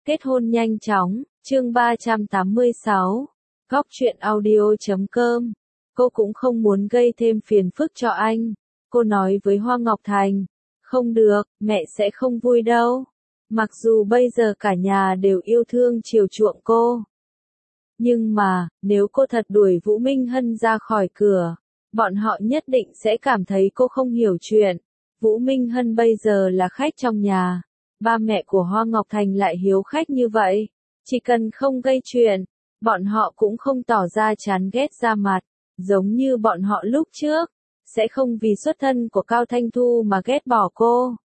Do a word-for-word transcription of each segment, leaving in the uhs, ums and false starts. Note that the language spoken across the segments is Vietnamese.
Kết hôn nhanh chóng, chương ba trăm tám mươi sáu, góc truyện audio chấm com. Cô cũng không muốn gây thêm phiền phức cho anh. Cô nói với Hoa Ngọc Thành, không được, mẹ sẽ không vui đâu. Mặc dù bây giờ cả nhà đều yêu thương chiều chuộng cô. Nhưng mà, nếu cô thật đuổi Vũ Minh Hân ra khỏi cửa, bọn họ nhất định sẽ cảm thấy cô không hiểu chuyện. Vũ Minh Hân bây giờ là khách trong nhà. Ba mẹ của Hoa Ngọc Thành lại hiếu khách như vậy. Chỉ cần không gây chuyện, bọn họ cũng không tỏ ra chán ghét ra mặt, giống như bọn họ lúc trước, sẽ không vì xuất thân của Cao Thanh Thu mà ghét bỏ cô.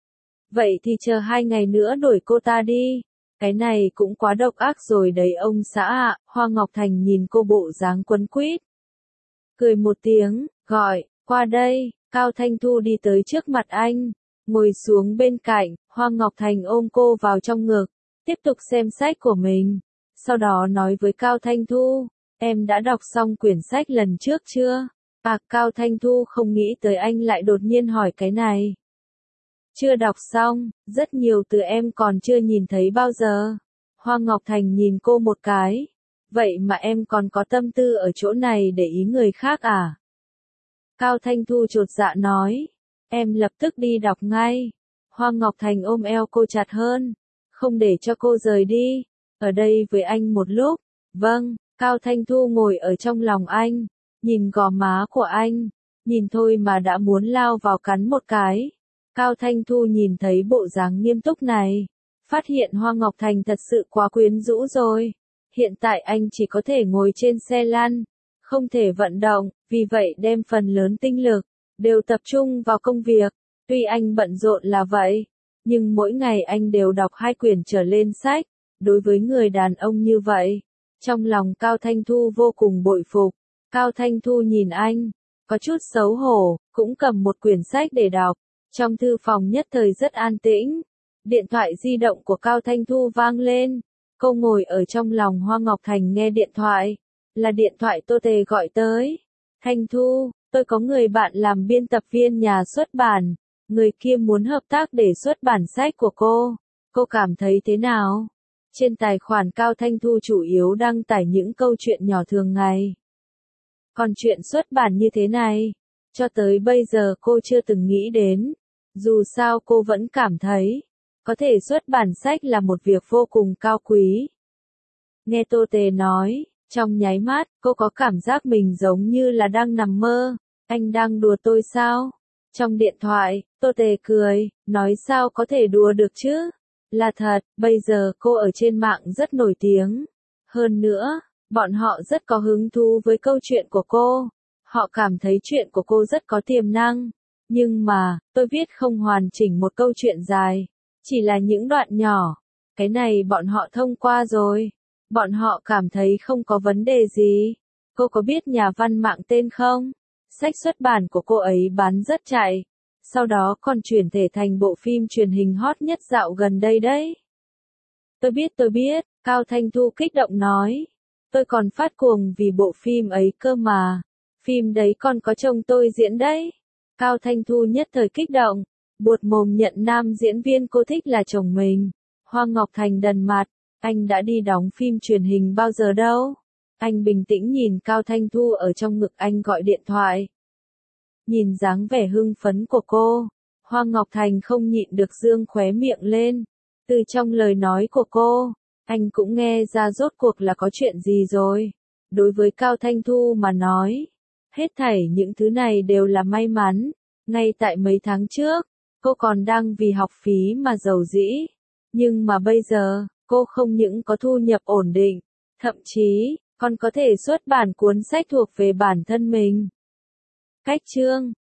Vậy thì chờ hai ngày nữa đuổi cô ta đi. Cái này cũng quá độc ác rồi đấy ông xã ạ. Hoa Ngọc Thành nhìn cô bộ dáng quấn quýt. Cười một tiếng, gọi, qua đây. Cao Thanh Thu đi tới trước mặt anh, ngồi xuống bên cạnh. Hoa Ngọc Thành ôm cô vào trong ngực, tiếp tục xem sách của mình. Sau đó nói với Cao Thanh Thu, em đã đọc xong quyển sách lần trước chưa? À, Cao Thanh Thu không nghĩ tới anh lại đột nhiên hỏi cái này. Chưa đọc xong, rất nhiều từ em còn chưa nhìn thấy bao giờ. Hoa Ngọc Thành nhìn cô một cái. Vậy mà em còn có tâm tư ở chỗ này để ý người khác à? Cao Thanh Thu chột dạ nói. Em lập tức đi đọc ngay. Hoa Ngọc Thành ôm eo cô chặt hơn. Không để cho cô rời đi. Ở đây với anh một lúc. Vâng, Cao Thanh Thu ngồi ở trong lòng anh. Nhìn gò má của anh. Nhìn thôi mà đã muốn lao vào cắn một cái. Cao Thanh Thu nhìn thấy bộ dáng nghiêm túc này. Phát hiện Hoa Ngọc Thành thật sự quá quyến rũ rồi. Hiện tại anh chỉ có thể ngồi trên xe lăn. Không thể vận động, vì vậy đem phần lớn tinh lực, đều tập trung vào công việc. Tuy anh bận rộn là vậy, nhưng mỗi ngày anh đều đọc hai quyển trở lên sách. Đối với người đàn ông như vậy, trong lòng Cao Thanh Thu vô cùng bội phục. Cao Thanh Thu nhìn anh, có chút xấu hổ, cũng cầm một quyển sách để đọc. Trong thư phòng nhất thời rất an tĩnh. Điện thoại di động của Cao Thanh Thu vang lên. Cô ngồi ở trong lòng Hoa Ngọc Thành nghe điện thoại. Là điện thoại Tô Tề gọi tới. Thanh Thu, tôi có người bạn làm biên tập viên nhà xuất bản. Người kia muốn hợp tác để xuất bản sách của cô. Cô cảm thấy thế nào? Trên tài khoản Cao Thanh Thu chủ yếu đăng tải những câu chuyện nhỏ thường ngày. Còn chuyện xuất bản như thế này, cho tới bây giờ cô chưa từng nghĩ đến. Dù sao cô vẫn cảm thấy, có thể xuất bản sách là một việc vô cùng cao quý. Nghe Tô Tề nói, trong nháy mắt, cô có cảm giác mình giống như là đang nằm mơ. Anh đang đùa tôi sao? Trong điện thoại, Tô Tề cười, nói sao có thể đùa được chứ? Là thật, bây giờ cô ở trên mạng rất nổi tiếng. Hơn nữa, bọn họ rất có hứng thú với câu chuyện của cô. Họ cảm thấy chuyện của cô rất có tiềm năng. Nhưng mà, tôi viết không hoàn chỉnh một câu chuyện dài. Chỉ là những đoạn nhỏ. Cái này bọn họ thông qua rồi. Bọn họ cảm thấy không có vấn đề gì. Cô có biết nhà văn mạng tên không? Sách xuất bản của cô ấy bán rất chạy. Sau đó còn chuyển thể thành bộ phim truyền hình hot nhất dạo gần đây đấy. Tôi biết tôi biết, Cao Thanh Thu kích động nói. Tôi còn phát cuồng vì bộ phim ấy cơ mà. Phim đấy còn có chồng tôi diễn đấy. Cao Thanh Thu nhất thời kích động. Buột mồm nhận nam diễn viên cô thích là chồng mình. Hoa Ngọc Thành đần mặt. Anh đã đi đóng phim truyền hình bao giờ đâu? Anh bình tĩnh nhìn Cao Thanh Thu ở trong ngực anh gọi điện thoại. Nhìn dáng vẻ hưng phấn của cô, Hoa Ngọc Thành không nhịn được dương khóe miệng lên. Từ trong lời nói của cô, anh cũng nghe ra rốt cuộc là có chuyện gì rồi. Đối với Cao Thanh Thu mà nói, hết thảy những thứ này đều là may mắn. Ngay tại mấy tháng trước, cô còn đang vì học phí mà giàu dĩ. Nhưng mà bây giờ, cô không những có thu nhập ổn định, thậm chí, còn có thể xuất bản cuốn sách thuộc về bản thân mình. Cách chương